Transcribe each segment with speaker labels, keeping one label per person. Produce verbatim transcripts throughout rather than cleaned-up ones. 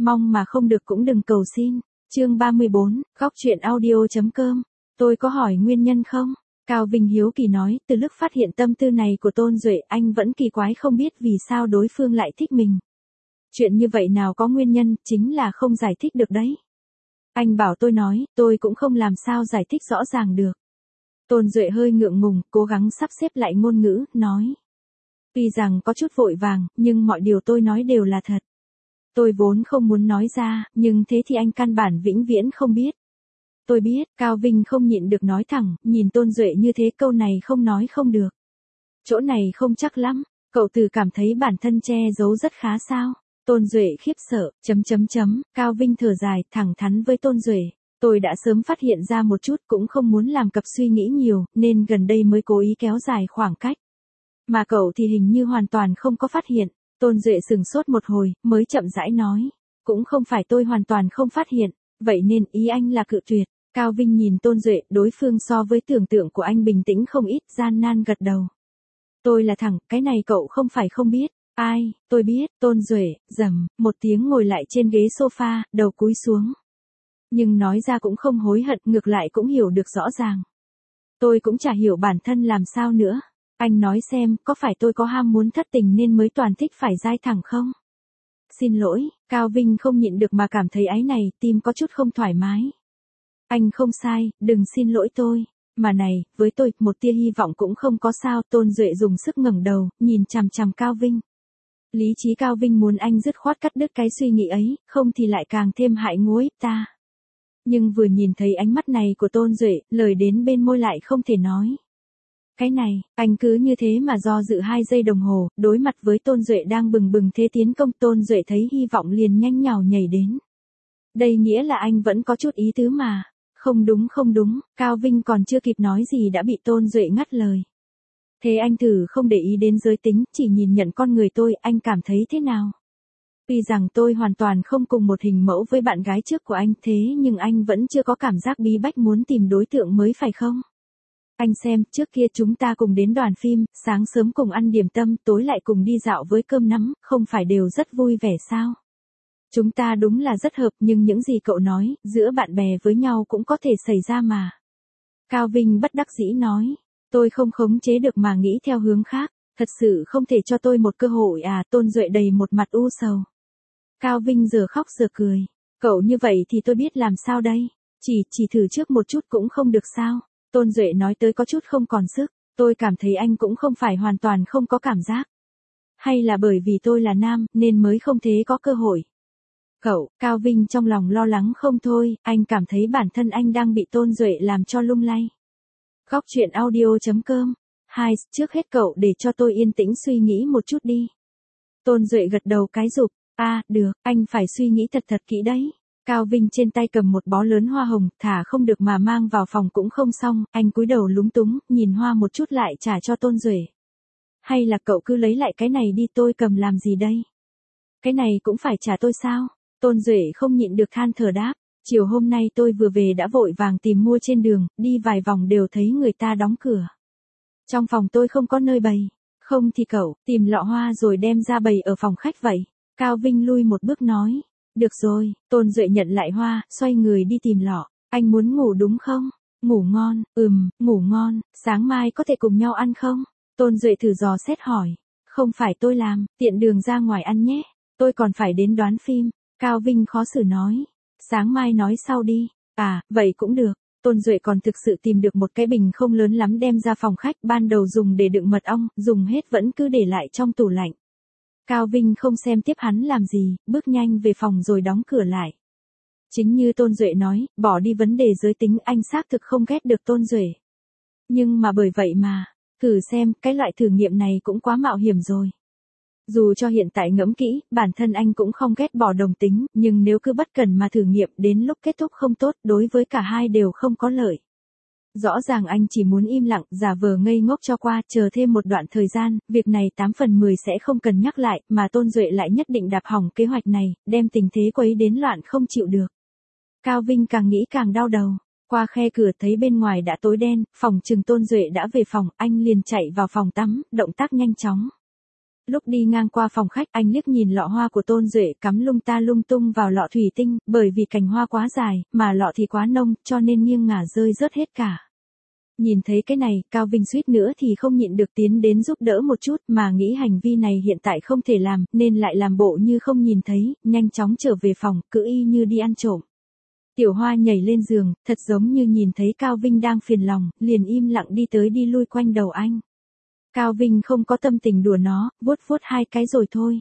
Speaker 1: mong mà không được cũng đừng cầu xin. Chương ba mươi bốn, góc truyện audio.com. Tôi có hỏi nguyên nhân không? Cao Vinh hiếu kỳ nói, từ lúc phát hiện tâm tư này của Tôn Duệ, anh vẫn kỳ quái không biết vì sao đối phương lại thích mình. Chuyện như vậy nào có nguyên nhân, chính là không giải thích được đấy. Anh bảo tôi nói, tôi cũng không làm sao giải thích rõ ràng được. Tôn Duệ hơi ngượng ngùng, cố gắng sắp xếp lại ngôn ngữ, nói. Tuy rằng có chút vội vàng, nhưng mọi điều tôi nói đều là thật. Tôi vốn không muốn nói ra, nhưng thế thì anh căn bản vĩnh viễn không biết. Tôi biết, Cao Vinh không nhịn được nói thẳng, nhìn Tôn Duệ như thế câu này không nói không được. Chỗ này không chắc lắm, cậu tự cảm thấy bản thân che giấu rất khá sao? Tôn Duệ khiếp sợ, chấm chấm chấm, Cao Vinh thở dài, thẳng thắn với Tôn Duệ. Tôi đã sớm phát hiện ra một chút cũng không muốn làm cặp suy nghĩ nhiều, nên gần đây mới cố ý kéo dài khoảng cách. Mà cậu thì hình như hoàn toàn không có phát hiện. Tôn Duệ sừng sốt một hồi, mới chậm rãi nói. Cũng không phải tôi hoàn toàn không phát hiện, vậy nên ý anh là cự tuyệt. Cao Vinh nhìn Tôn Duệ, đối phương so với tưởng tượng của anh bình tĩnh không ít, gian nan gật đầu. Tôi là thẳng, cái này cậu không phải không biết. Ai, tôi biết, Tôn Duệ, rầm, một tiếng ngồi lại trên ghế sofa, đầu cúi xuống. Nhưng nói ra cũng không hối hận, ngược lại cũng hiểu được rõ ràng. Tôi cũng chả hiểu bản thân làm sao nữa. Anh nói xem, có phải tôi có ham muốn thất tình nên mới toàn thích phải dai thẳng không? Xin lỗi, Cao Vinh không nhịn được mà cảm thấy áy này, tim có chút không thoải mái. Anh không sai, đừng xin lỗi tôi. Mà này, với tôi, một tia hy vọng cũng không có sao. Tôn Duệ dùng sức ngẩng đầu, nhìn chằm chằm Cao Vinh. Lý trí Cao Vinh muốn anh dứt khoát cắt đứt cái suy nghĩ ấy, không thì lại càng thêm hại ngối ta. Nhưng vừa nhìn thấy ánh mắt này của Tôn Duệ, lời đến bên môi lại không thể nói. Cái này, anh cứ như thế mà do dự hai giây đồng hồ, đối mặt với Tôn Duệ đang bừng bừng thế tiến công. Tôn Duệ thấy hy vọng liền nhanh nhào nhảy đến. Đây nghĩa là anh vẫn có chút ý tứ mà. Không đúng không đúng, Cao Vinh còn chưa kịp nói gì đã bị Tôn Duệ ngắt lời. Thế anh thử không để ý đến giới tính, chỉ nhìn nhận con người tôi, anh cảm thấy thế nào? Tuy rằng tôi hoàn toàn không cùng một hình mẫu với bạn gái trước của anh, thế nhưng anh vẫn chưa có cảm giác bí bách muốn tìm đối tượng mới phải không? Anh xem, trước kia chúng ta cùng đến đoàn phim, sáng sớm cùng ăn điểm tâm, tối lại cùng đi dạo với cơm nắm, không phải đều rất vui vẻ sao? Chúng ta đúng là rất hợp, nhưng những gì cậu nói, giữa bạn bè với nhau cũng có thể xảy ra mà. Cao Vinh bất đắc dĩ nói, tôi không khống chế được mà nghĩ theo hướng khác, thật sự không thể cho tôi một cơ hội à? Tôn Duệ đầy một mặt u sầu. Cao Vinh giờ khóc giờ cười, cậu như vậy thì tôi biết làm sao đây, chỉ, chỉ thử trước một chút cũng không được sao? Tôn Duệ nói tới có chút không còn sức, tôi cảm thấy anh cũng không phải hoàn toàn không có cảm giác. Hay là bởi vì tôi là nam, nên mới không thế có cơ hội. Cậu, Cao Vinh trong lòng lo lắng không thôi, anh cảm thấy bản thân anh đang bị Tôn Duệ làm cho lung lay. Góc truyện audio.com. Hai, trước hết cậu để cho tôi yên tĩnh suy nghĩ một chút đi. Tôn Duệ gật đầu cái rụp, a à, được, anh phải suy nghĩ thật thật kỹ đấy. Cao Vinh trên tay cầm một bó lớn hoa hồng, thả không được mà mang vào phòng cũng không xong, anh cúi đầu lúng túng, nhìn hoa một chút lại trả cho Tôn Duệ. Hay là cậu cứ lấy lại cái này đi, tôi cầm làm gì đây? Cái này cũng phải trả tôi sao? Tôn Duệ không nhịn được than thở đáp, chiều hôm nay tôi vừa về đã vội vàng tìm mua trên đường, đi vài vòng đều thấy người ta đóng cửa. Trong phòng tôi không có nơi bày, không thì cậu tìm lọ hoa rồi đem ra bày ở phòng khách vậy. Cao Vinh lui một bước nói, được rồi. Tôn Duệ nhận lại hoa, xoay người đi tìm lọ. Anh muốn ngủ đúng không? Ngủ ngon, ừm, ngủ ngon, sáng mai có thể cùng nhau ăn không? Tôn Duệ thử dò xét hỏi, không phải tôi làm, tiện đường ra ngoài ăn nhé, tôi còn phải đến đoán phim. Cao Vinh khó xử nói, sáng mai nói sau đi. À, vậy cũng được. Tôn Duệ còn thực sự tìm được một cái bình không lớn lắm đem ra phòng khách, ban đầu dùng để đựng mật ong, dùng hết vẫn cứ để lại trong tủ lạnh. Cao Vinh không xem tiếp hắn làm gì, bước nhanh về phòng rồi đóng cửa lại. Chính như Tôn Duệ nói, bỏ đi vấn đề giới tính, anh xác thực không ghét được Tôn Duệ. Nhưng mà bởi vậy mà, thử xem, cái loại thử nghiệm này cũng quá mạo hiểm rồi. Dù cho hiện tại ngẫm kỹ, bản thân anh cũng không ghét bỏ đồng tính, nhưng nếu cứ bất cần mà thử nghiệm đến lúc kết thúc không tốt, đối với cả hai đều không có lợi. Rõ ràng anh chỉ muốn im lặng, giả vờ ngây ngốc cho qua, chờ thêm một đoạn thời gian, việc này tám phần mười sẽ không cần nhắc lại, mà Tôn Duệ lại nhất định đạp hỏng kế hoạch này, đem tình thế quấy đến loạn không chịu được. Cao Vinh càng nghĩ càng đau đầu, qua khe cửa thấy bên ngoài đã tối đen, phòng chừng Tôn Duệ đã về phòng, anh liền chạy vào phòng tắm, động tác nhanh chóng. Lúc đi ngang qua phòng khách, anh liếc nhìn lọ hoa của Tôn Duệ cắm lung ta lung tung vào lọ thủy tinh, bởi vì cành hoa quá dài, mà lọ thì quá nông, cho nên nghiêng ngả rơi rớt hết cả. Nhìn thấy cái này, Cao Vinh suýt nữa thì không nhịn được tiến đến giúp đỡ một chút, mà nghĩ hành vi này hiện tại không thể làm, nên lại làm bộ như không nhìn thấy, nhanh chóng trở về phòng, cứ y như đi ăn trộm. Tiểu Hoa nhảy lên giường, thật giống như nhìn thấy Cao Vinh đang phiền lòng, liền im lặng đi tới đi lui quanh đầu anh. Cao Vinh không có tâm tình đùa nó, vuốt vuốt hai cái rồi thôi.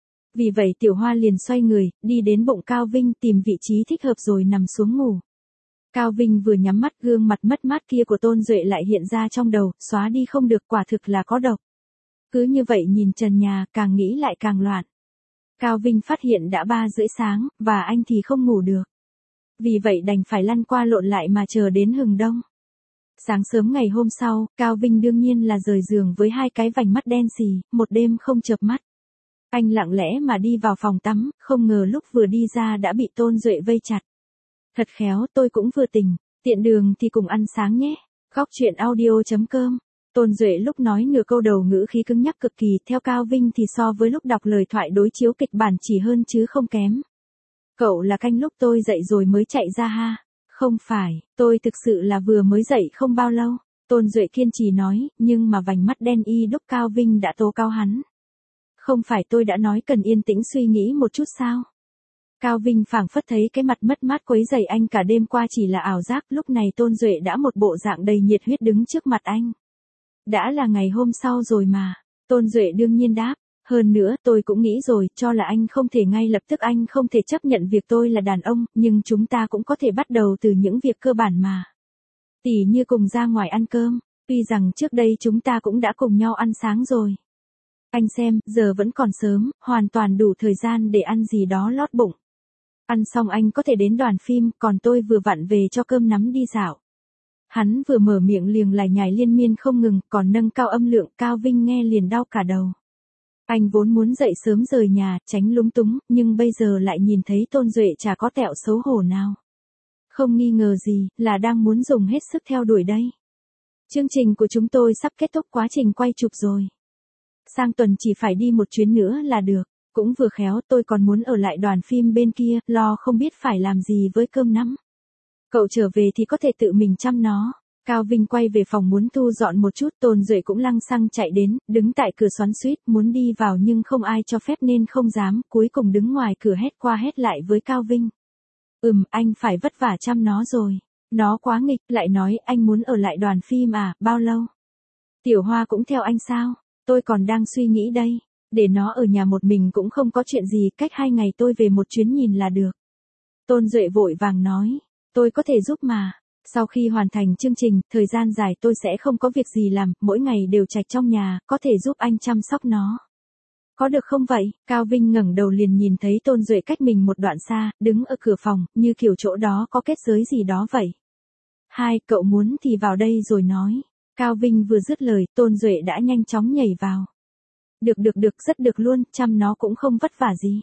Speaker 1: Vì vậy Tiểu Hoa liền xoay người, đi đến bụng Cao Vinh tìm vị trí thích hợp rồi nằm xuống ngủ. Cao Vinh vừa nhắm mắt, gương mặt mất mát kia của Tôn Duệ lại hiện ra trong đầu, xóa đi không được, quả thực là có độc. Cứ như vậy nhìn trần nhà, càng nghĩ lại càng loạn. Cao Vinh phát hiện đã ba rưỡi sáng, và anh thì không ngủ được. Vì vậy đành phải lăn qua lộn lại mà chờ đến hừng đông. Sáng sớm ngày hôm sau, Cao Vinh đương nhiên là rời giường với hai cái vành mắt đen xì, một đêm không chợp mắt. Anh lặng lẽ mà đi vào phòng tắm, không ngờ lúc vừa đi ra đã bị Tôn Duệ vây chặt. Thật khéo, tôi cũng vừa tỉnh, tiện đường thì cùng ăn sáng nhé. Góc truyện audio chấm com. Tôn Duệ lúc nói nửa câu đầu ngữ khí cứng nhắc cực kỳ, theo Cao Vinh thì so với lúc đọc lời thoại đối chiếu kịch bản chỉ hơn chứ không kém. Cậu là canh lúc tôi dậy rồi mới chạy ra ha? Không phải, tôi thực sự là vừa mới dậy không bao lâu. Tôn Duệ kiên trì nói, nhưng mà vành mắt đen y đúc Cao Vinh đã tố cao hắn. Không phải tôi đã nói cần yên tĩnh suy nghĩ một chút sao? Cao Vinh phảng phất thấy cái mặt mất mát quấy rầy anh cả đêm qua chỉ là ảo giác, lúc này Tôn Duệ đã một bộ dạng đầy nhiệt huyết đứng trước mặt anh. Đã là ngày hôm sau rồi mà. Tôn Duệ đương nhiên đáp. Hơn nữa tôi cũng nghĩ rồi, cho là anh không thể ngay lập tức anh không thể chấp nhận việc tôi là đàn ông, nhưng chúng ta cũng có thể bắt đầu từ những việc cơ bản mà. Tỉ như cùng ra ngoài ăn cơm, tuy rằng trước đây chúng ta cũng đã cùng nhau ăn sáng rồi. Anh xem, giờ vẫn còn sớm, hoàn toàn đủ thời gian để ăn gì đó lót bụng. Ăn xong anh có thể đến đoàn phim, còn tôi vừa vặn về cho cơm nắm đi dạo. Hắn vừa mở miệng liền lải nhải liên miên không ngừng, còn nâng cao âm lượng, Cao Vinh nghe liền đau cả đầu. Anh vốn muốn dậy sớm rời nhà, tránh lúng túng, nhưng bây giờ lại nhìn thấy Tôn Duệ chả có tẹo xấu hổ nào. Không nghi ngờ gì, là đang muốn dùng hết sức theo đuổi đây. Chương trình của chúng tôi sắp kết thúc quá trình quay chụp rồi. Sang tuần chỉ phải đi một chuyến nữa là được. Cũng vừa khéo tôi còn muốn ở lại đoàn phim bên kia, lo không biết phải làm gì với cơm nắm. Cậu trở về thì có thể tự mình chăm nó. Cao Vinh quay về phòng muốn thu dọn một chút, Tôn Duệ cũng lăng xăng chạy đến, đứng tại cửa xoắn xuýt, muốn đi vào nhưng không ai cho phép nên không dám, cuối cùng đứng ngoài cửa hét qua hét lại với Cao Vinh. Ừm, anh phải vất vả chăm nó rồi. Nó quá nghịch, lại nói anh muốn ở lại đoàn phim à, bao lâu? Tiểu Hoa cũng theo anh sao? Tôi còn đang suy nghĩ đây. Để nó ở nhà một mình cũng không có chuyện gì, cách hai ngày tôi về một chuyến nhìn là được. Tôn Duệ vội vàng nói, tôi có thể giúp mà. Sau khi hoàn thành chương trình, thời gian dài tôi sẽ không có việc gì làm, mỗi ngày đều trạch trong nhà, có thể giúp anh chăm sóc nó. Có được không vậy? Cao Vinh ngẩng đầu liền nhìn thấy Tôn Duệ cách mình một đoạn xa, đứng ở cửa phòng, như kiểu chỗ đó có kết giới gì đó vậy. Hai, cậu muốn thì vào đây rồi nói. Cao Vinh vừa dứt lời, Tôn Duệ đã nhanh chóng nhảy vào. Được được được, rất được luôn, chăm nó cũng không vất vả gì.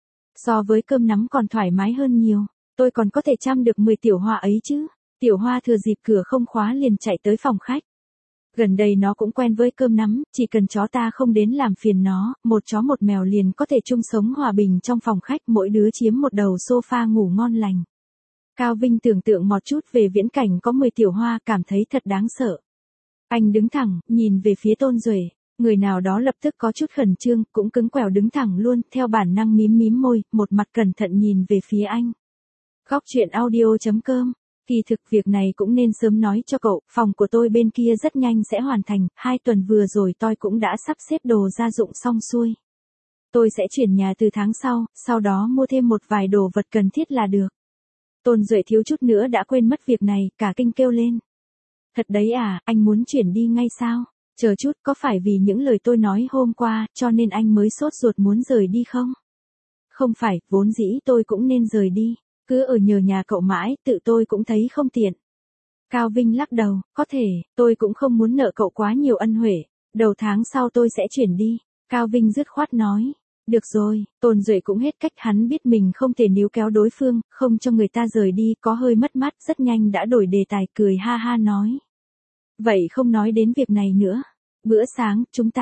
Speaker 1: So với cơm nắm còn thoải mái hơn nhiều, tôi còn có thể chăm được mười tiểu hoa ấy chứ. Tiểu Hoa thừa dịp cửa không khóa liền chạy tới phòng khách. Gần đây nó cũng quen với cơm nắm, chỉ cần chó ta không đến làm phiền nó, một chó một mèo liền có thể chung sống hòa bình trong phòng khách, mỗi đứa chiếm một đầu sofa ngủ ngon lành. Cao Vinh tưởng tượng một chút về viễn cảnh có mười tiểu hoa, cảm thấy thật đáng sợ. Anh đứng thẳng, nhìn về phía Tôn Duệ, người nào đó lập tức có chút khẩn trương, cũng cứng quẻo đứng thẳng luôn, theo bản năng mím mím môi, một mặt cẩn thận nhìn về phía anh. Góc truyện audio chấm com. Kỳ thực việc này cũng nên sớm nói cho cậu, phòng của tôi bên kia rất nhanh sẽ hoàn thành, hai tuần vừa rồi tôi cũng đã sắp xếp đồ gia dụng xong xuôi. Tôi sẽ chuyển nhà từ tháng sau, sau đó mua thêm một vài đồ vật cần thiết là được. Tôn Duệ thiếu chút nữa đã quên mất việc này, cả kinh kêu lên. Thật đấy à, anh muốn chuyển đi ngay sao? Chờ chút, có phải vì những lời tôi nói hôm qua, cho nên anh mới sốt ruột muốn rời đi không? Không phải, vốn dĩ tôi cũng nên rời đi. Cứ ở nhờ nhà cậu mãi, tự tôi cũng thấy không tiện. Cao Vinh lắc đầu, có thể, tôi cũng không muốn nợ cậu quá nhiều ân huệ. Đầu tháng sau tôi sẽ chuyển đi. Cao Vinh dứt khoát nói. Được rồi, Tôn Duệ cũng hết cách, hắn biết mình không thể níu kéo đối phương, không cho người ta rời đi, có hơi mất mát, rất nhanh đã đổi đề tài, cười ha ha nói. Vậy không nói đến việc này nữa. Bữa sáng, chúng ta,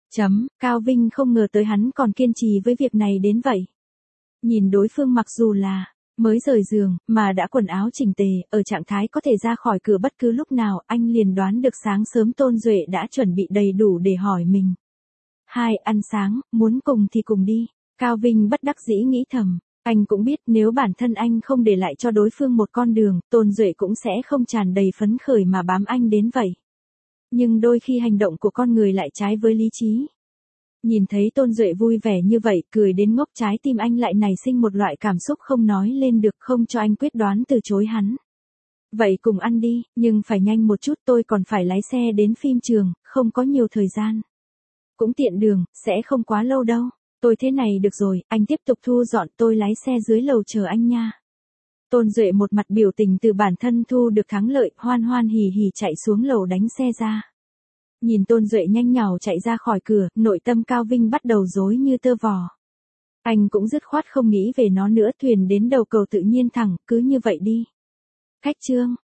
Speaker 1: Chấm, Cao Vinh không ngờ tới hắn còn kiên trì với việc này đến vậy. Nhìn đối phương mặc dù là mới rời giường, mà đã quần áo chỉnh tề, ở trạng thái có thể ra khỏi cửa bất cứ lúc nào, anh liền đoán được sáng sớm Tôn Duệ đã chuẩn bị đầy đủ để hỏi mình. Hai, ăn sáng, muốn cùng thì cùng đi. Cao Vinh bất đắc dĩ nghĩ thầm, anh cũng biết nếu bản thân anh không để lại cho đối phương một con đường, Tôn Duệ cũng sẽ không tràn đầy phấn khởi mà bám anh đến vậy. Nhưng đôi khi hành động của con người lại trái với lý trí. Nhìn thấy Tôn Duệ vui vẻ như vậy, cười đến ngốc, trái tim anh lại nảy sinh một loại cảm xúc không nói lên được, không cho anh quyết đoán từ chối hắn. Vậy cùng ăn đi, nhưng phải nhanh một chút, tôi còn phải lái xe đến phim trường, không có nhiều thời gian. Cũng tiện đường, sẽ không quá lâu đâu. Tôi thế này được rồi, anh tiếp tục thu dọn, tôi lái xe dưới lầu chờ anh nha. Tôn Duệ một mặt biểu tình từ bản thân thu được thắng lợi, hoan hoan hỉ hỉ chạy xuống lầu đánh xe ra. Nhìn Tôn Duệ nhanh nhảu chạy ra khỏi cửa, nội tâm Cao Vinh bắt đầu rối như tơ vò. Anh cũng dứt khoát không nghĩ về nó nữa, thuyền đến đầu cầu tự nhiên thẳng, cứ như vậy đi. Khách trương,